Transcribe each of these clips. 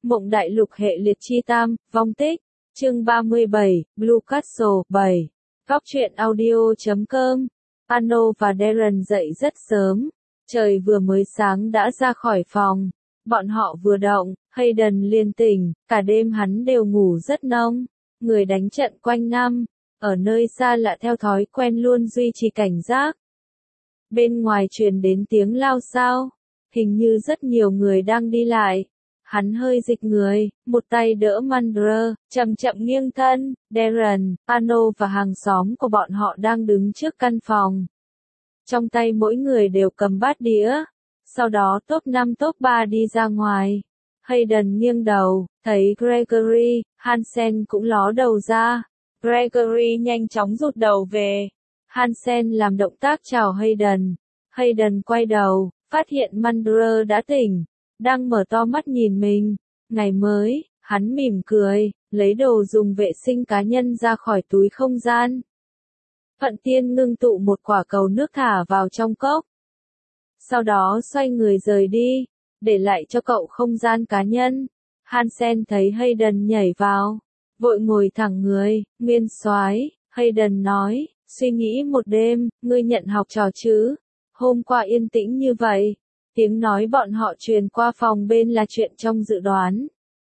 Mộng đại lục hệ liệt chi tam, vong tích. Chương 37, Blue Castle 7. Góc truyện audio.com. Ano và Darren dậy rất sớm. Trời vừa mới sáng đã ra khỏi phòng. Bọn họ vừa động, Hayden liền tỉnh, cả đêm hắn đều ngủ rất nông. Người đánh trận quanh năm, ở nơi xa lạ theo thói quen luôn duy trì cảnh giác. Bên ngoài truyền đến tiếng lao xao, hình như rất nhiều người đang đi lại. Hắn hơi dịch người, một tay đỡ Mandra, chậm chậm nghiêng thân. Darren, Ano và hàng xóm của bọn họ đang đứng trước căn phòng. Trong tay mỗi người đều cầm bát đĩa. Sau đó top 5 top 3 đi ra ngoài. Hayden nghiêng đầu, thấy Gregory, Hansen cũng ló đầu ra. Gregory nhanh chóng rụt đầu về. Hansen làm động tác chào Hayden. Hayden quay đầu, phát hiện Mandra đã tỉnh, đang mở to mắt nhìn mình. Ngày mới, hắn mỉm cười, lấy đồ dùng vệ sinh cá nhân ra khỏi túi không gian. Phận Tiên ngưng tụ một quả cầu nước thả vào trong cốc. Sau đó xoay người rời đi, để lại cho cậu không gian cá nhân. Hansen thấy Hayden nhảy vào, vội ngồi thẳng người. Nguyên soái, Hayden nói, suy nghĩ một đêm, ngươi nhận học trò chứ? Hôm qua yên tĩnh như vậy. Tiếng nói bọn họ truyền qua phòng bên là chuyện trong dự đoán.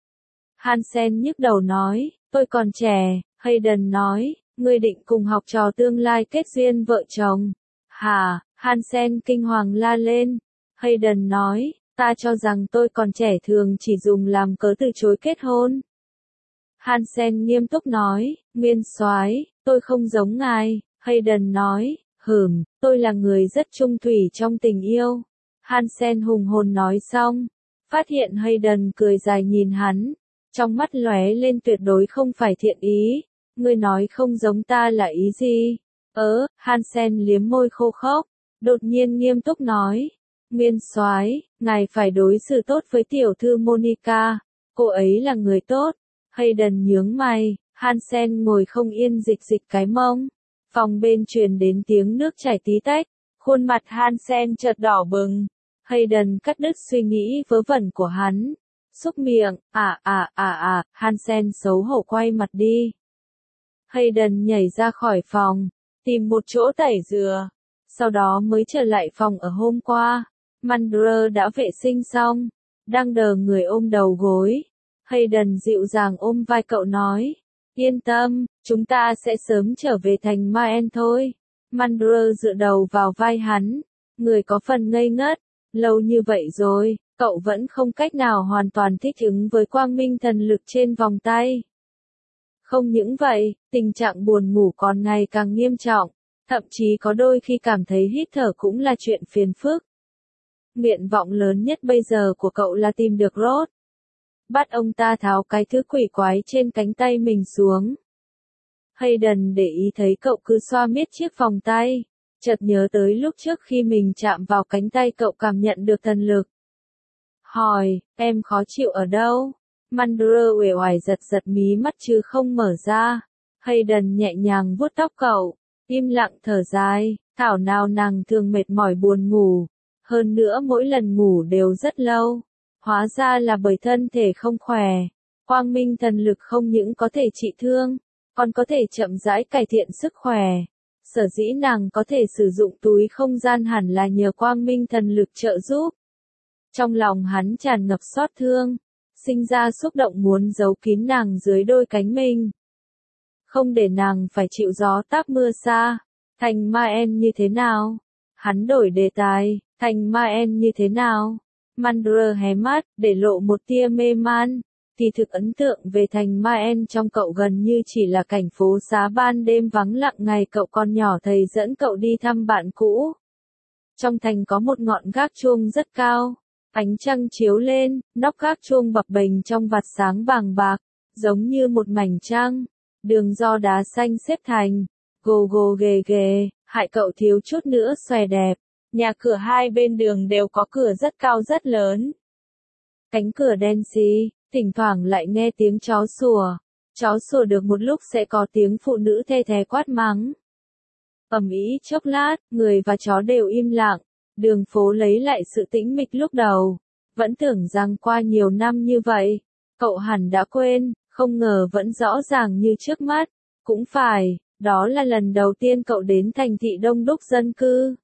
Hansen nhức đầu nói, tôi còn trẻ. Hayden nói, ngươi định cùng học trò tương lai kết duyên vợ chồng. Hả? Hansen kinh hoàng la lên. Hayden nói, ta cho rằng tôi còn trẻ thường chỉ dùng làm cớ từ chối kết hôn. Hansen nghiêm túc nói, Nguyên soái, tôi không giống ngài. Hayden nói, tôi là người rất trung thủy trong tình yêu. Hansen hùng hồn nói xong, phát hiện Hayden cười dài nhìn hắn, trong mắt lóe lên tuyệt đối không phải thiện ý. Ngươi nói không giống ta là ý gì? Hansen liếm môi khô khốc, đột nhiên nghiêm túc nói, Nguyên soái, ngài phải đối xử tốt với tiểu thư Monica, cô ấy là người tốt. Hayden nhướng mày, Hansen ngồi không yên dịch dịch cái mông. Phòng bên truyền đến tiếng nước chảy tí tách, khuôn mặt Hansen chợt đỏ bừng. Hayden cắt đứt suy nghĩ vớ vẩn của hắn, xúc miệng, Hansen xấu hổ quay mặt đi. Hayden nhảy ra khỏi phòng, tìm một chỗ tẩy rửa, sau đó mới trở lại phòng ở hôm qua. Mandra đã vệ sinh xong, đang đờ người ôm đầu gối. Hayden dịu dàng ôm vai cậu nói, yên tâm, chúng ta sẽ sớm trở về thành Maen thôi. Mandra dựa đầu vào vai hắn, người có phần ngây ngất. Lâu như vậy rồi, cậu vẫn không cách nào hoàn toàn thích ứng với quang minh thần lực trên vòng tay. Không những vậy, tình trạng buồn ngủ còn ngày càng nghiêm trọng, thậm chí có đôi khi cảm thấy hít thở cũng là chuyện phiền phức. Nguyện vọng lớn nhất bây giờ của cậu là tìm được Rod. Bắt ông ta tháo cái thứ quỷ quái trên cánh tay mình xuống. Hayden để ý thấy cậu cứ xoa miết chiếc vòng tay. Chợt nhớ tới lúc trước khi mình chạm vào cánh tay cậu cảm nhận được thần lực. Hỏi, em khó chịu ở đâu? Mandra uể oải giật giật mí mắt chứ không mở ra. Hayden nhẹ nhàng vuốt tóc cậu, im lặng thở dài, thảo nào nàng thường mệt mỏi buồn ngủ. Hơn nữa mỗi lần ngủ đều rất lâu. Hóa ra là bởi thân thể không khỏe. Quang minh thần lực không những có thể trị thương, còn có thể chậm rãi cải thiện sức khỏe. Sở dĩ nàng có thể sử dụng túi không gian hẳn là nhờ quang minh thần lực trợ giúp. Trong lòng hắn tràn ngập xót thương, sinh ra xúc động muốn giấu kín nàng dưới đôi cánh mình. Không để nàng phải chịu gió táp mưa xa. Thành Maen như thế nào? Hắn đổi đề tài, thành Maen như thế nào? Mandra hé mắt, để lộ một tia mê man. Thì thực ấn tượng về thành Maen trong cậu gần như chỉ là cảnh phố xá ban đêm vắng lặng ngày cậu còn nhỏ thầy dẫn cậu đi thăm bạn cũ. Trong thành có một ngọn gác chuông rất cao, ánh trăng chiếu lên, nóc gác chuông bập bềnh trong vạt sáng vàng bạc, giống như một mảnh trăng. Đường do đá xanh xếp thành, gồ gồ ghề ghề, hại cậu thiếu chút nữa xòe đẹp. Nhà cửa hai bên đường đều có cửa rất cao rất lớn. Cánh cửa đen xì. Thỉnh thoảng lại nghe tiếng chó sủa. Chó sủa được một lúc sẽ có tiếng phụ nữ the thé quát mắng. Ầm ĩ chốc lát, người và chó đều im lặng. Đường phố lấy lại sự tĩnh mịch lúc đầu. Vẫn tưởng rằng qua nhiều năm như vậy, Cậu hẳn đã quên, không ngờ vẫn rõ ràng như trước mắt. Cũng phải, đó là lần đầu tiên cậu đến thành thị đông đúc dân cư.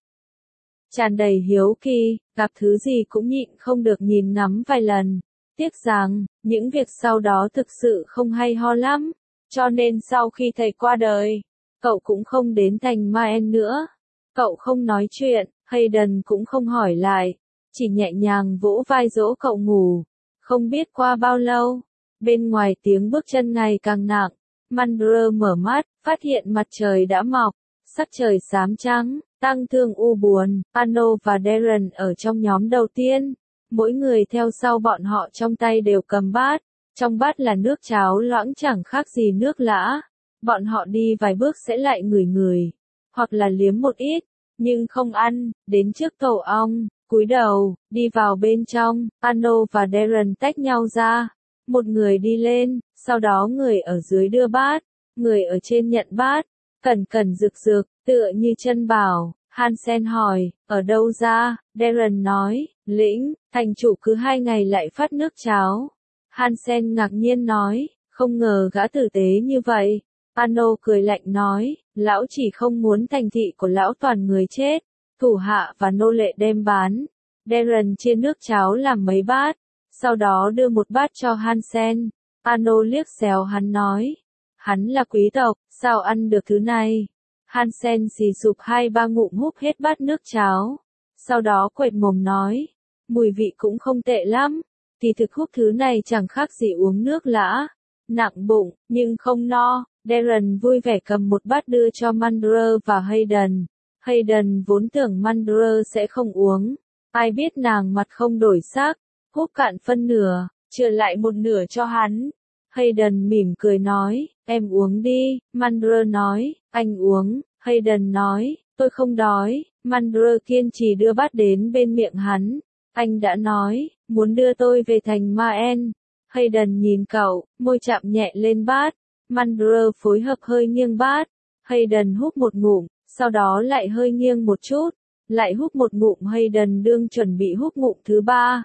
Tràn đầy hiếu kỳ, gặp thứ gì cũng nhịn không được nhìn ngắm vài lần. Tiếc rằng, những việc sau đó thực sự không hay ho lắm. Cho nên sau khi thầy qua đời, cậu cũng không đến thành Maen nữa. Cậu không nói chuyện, Hayden cũng không hỏi lại. Chỉ nhẹ nhàng vỗ vai dỗ cậu ngủ. Không biết qua bao lâu, bên ngoài tiếng bước chân ngày càng nặng. Mandler mở mắt, phát hiện mặt trời đã mọc. Sắc trời xám trắng, tăng thương u buồn. Arno và Darren ở trong nhóm đầu tiên. Mỗi người theo sau bọn họ trong tay đều cầm bát. Trong bát là nước cháo loãng chẳng khác gì nước lã. Bọn họ đi vài bước sẽ lại ngửi, hoặc là liếm một ít, nhưng không ăn, đến trước cầu ong, cúi đầu, đi vào bên trong. Arno và Darren tách nhau ra. Một người đi lên, sau đó người ở dưới đưa bát, người ở trên nhận bát, cẩn cẩn rực rực, tựa như chân bảo. Hansen hỏi, ở đâu ra? Darren nói, lĩnh, thành chủ cứ 2 ngày lại phát nước cháo. Hansen ngạc nhiên nói, không ngờ gã tử tế như vậy. Arno cười lạnh nói, lão chỉ không muốn thành thị của lão toàn người chết, thủ hạ và nô lệ đem bán. Darren chia nước cháo làm mấy bát, sau đó đưa một bát cho Hansen. Arno liếc xéo hắn nói, hắn là quý tộc, sao ăn được thứ này? Hansen xì sụp 2-3 ngụm húp hết bát nước cháo. Sau đó quệt mồm nói, mùi vị cũng không tệ lắm. Kỳ thực húp thứ này chẳng khác gì uống nước lã. Nặng bụng, nhưng không no. Darren vui vẻ cầm một bát đưa cho Mandler và Hayden. Hayden vốn tưởng Mandler sẽ không uống. Ai biết nàng mặt không đổi sắc. Húp cạn phân nửa, chừa lại một nửa cho hắn. Hayden mỉm cười nói, em uống đi. Mandler nói, anh uống. Hayden nói, tôi không đói. Mandler kiên trì đưa bát đến bên miệng hắn. Anh đã nói, muốn đưa tôi về thành Maen. Hayden nhìn cậu, môi chạm nhẹ lên bát. Mandler phối hợp hơi nghiêng bát. Hayden húp một ngụm, sau đó lại hơi nghiêng một chút. Lại húp một ngụm. Hayden đương chuẩn bị húp ngụm thứ 3.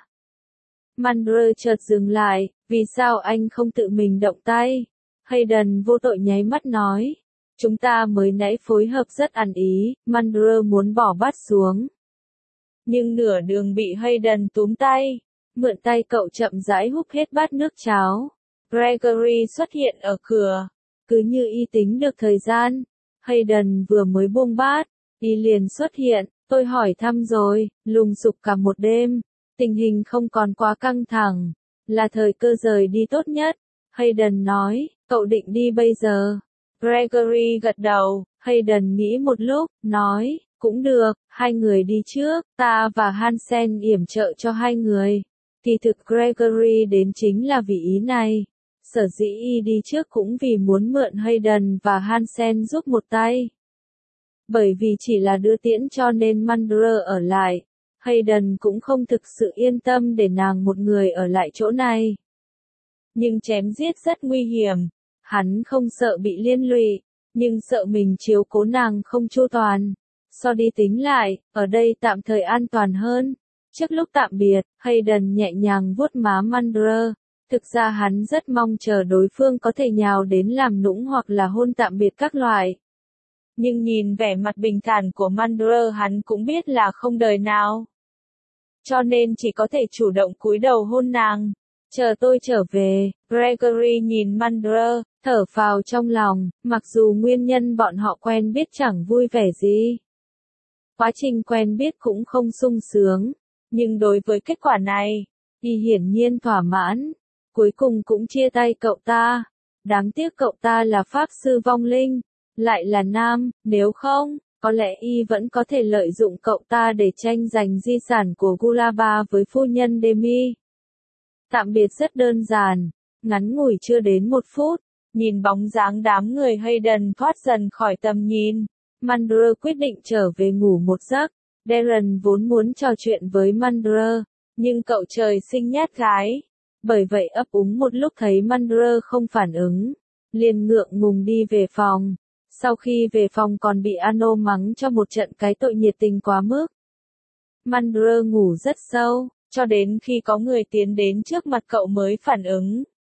Mandler chợt dừng lại, vì sao anh không tự mình động tay? Hayden vô tội nháy mắt nói, chúng ta mới nãy phối hợp rất ăn ý. Mandler muốn bỏ bát xuống, nhưng nửa đường bị Hayden túm tay. Mượn tay cậu chậm rãi húp hết bát nước cháo. Gregory xuất hiện ở cửa. Cứ như y tính được thời gian. Hayden vừa mới buông bát, y liền xuất hiện. Tôi hỏi thăm rồi, lùng sục cả một đêm. Tình hình không còn quá căng thẳng. Là thời cơ rời đi tốt nhất. Hayden nói, cậu định đi bây giờ? Gregory gật đầu. Hayden nghĩ một lúc, nói, cũng được, 2 người đi trước, ta và Hansen yểm trợ cho 2 người. Kỳ thực Gregory đến chính là vì ý này. Sở dĩ y đi trước cũng vì muốn mượn Hayden và Hansen giúp một tay. Bởi vì chỉ là đưa tiễn cho nên Mandler ở lại. Hayden cũng không thực sự yên tâm để nàng một người ở lại chỗ này. Nhưng chém giết rất nguy hiểm. Hắn không sợ bị liên lụy, nhưng sợ mình chiếu cố nàng không chu toàn. So đi tính lại, ở đây tạm thời an toàn hơn. Trước lúc tạm biệt, Hayden nhẹ nhàng vuốt má Mandler. Thực ra hắn rất mong chờ đối phương có thể nhào đến làm nũng hoặc là hôn tạm biệt các loại. Nhưng nhìn vẻ mặt bình thản của Mandler hắn cũng biết là không đời nào. Cho nên chỉ có thể chủ động cúi đầu hôn nàng. Chờ tôi trở về. Gregory nhìn Mandler, thở phào trong lòng, mặc dù nguyên nhân bọn họ quen biết chẳng vui vẻ gì. Quá trình quen biết cũng không sung sướng, nhưng đối với kết quả này, y hiển nhiên thỏa mãn. Cuối cùng cũng chia tay cậu ta. Đáng tiếc cậu ta là pháp sư vong linh, lại là nam, nếu không, có lẽ y vẫn có thể lợi dụng cậu ta để tranh giành di sản của Gulaba với phu nhân Demi. Tạm biệt rất đơn giản, ngắn ngủi chưa đến 1 phút, nhìn bóng dáng đám người Hayden thoát dần khỏi tầm nhìn. Mandler quyết định trở về ngủ một giấc. Darren vốn muốn trò chuyện với Mandler, nhưng cậu trời sinh nhát gái. Bởi vậy ấp úng một lúc thấy Mandler không phản ứng, liền ngượng ngùng đi về phòng. Sau khi về phòng còn bị Arno mắng cho một trận cái tội nhiệt tình quá mức. Mandler ngủ rất sâu, cho đến khi có người tiến đến trước mặt cậu mới phản ứng.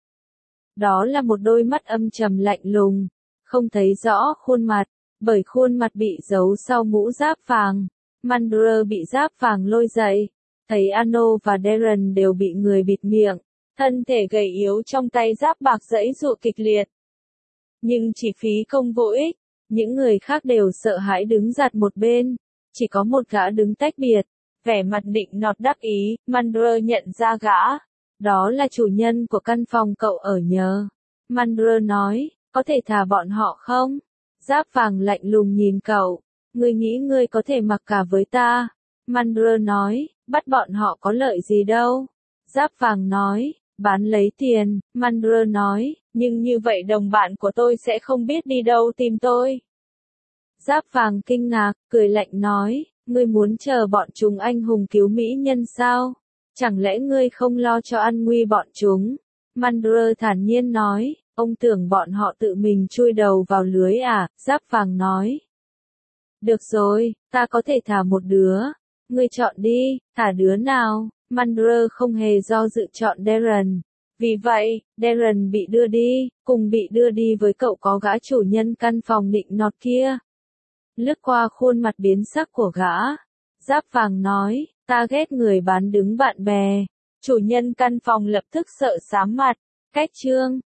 Đó là một đôi mắt âm trầm lạnh lùng, không thấy rõ khuôn mặt, bởi khuôn mặt bị giấu sau mũ giáp vàng. Mandler bị giáp vàng lôi dậy, thấy Ano và Darren đều bị người bịt miệng, thân thể gầy yếu trong tay giáp bạc giãy giụa kịch liệt. Nhưng chỉ phí công vô ích, những người khác đều sợ hãi đứng giặt một bên, chỉ có một gã đứng tách biệt, vẻ mặt nịnh nọt đắc ý. Mandler nhận ra gã, đó là chủ nhân của căn phòng cậu ở nhờ. Mandler nói, có thể thả bọn họ không? Giáp vàng lạnh lùng nhìn cậu, ngươi nghĩ ngươi có thể mặc cả với ta? Mandler nói, bắt bọn họ có lợi gì đâu. Giáp vàng nói, bán lấy tiền. Mandler nói, nhưng như vậy đồng bạn của tôi sẽ không biết đi đâu tìm tôi. Giáp vàng kinh ngạc, cười lạnh nói, ngươi muốn chờ bọn chúng anh hùng cứu mỹ nhân sao? Chẳng lẽ ngươi không lo cho an nguy bọn chúng? Mandler thản nhiên nói, ông tưởng bọn họ tự mình chui đầu vào lưới à? Giáp vàng nói. Được rồi, ta có thể thả một đứa. Ngươi chọn đi, thả đứa nào? Mandler không hề do dự chọn Darren. Vì vậy, Darren bị đưa đi, cùng bị đưa đi với cậu có gã chủ nhân căn phòng nịnh nọt kia. Lướt qua khuôn mặt biến sắc của gã, giáp vàng nói, ta ghét người bán đứng bạn bè. Chủ nhân căn phòng lập tức sợ xám mặt. Cách chương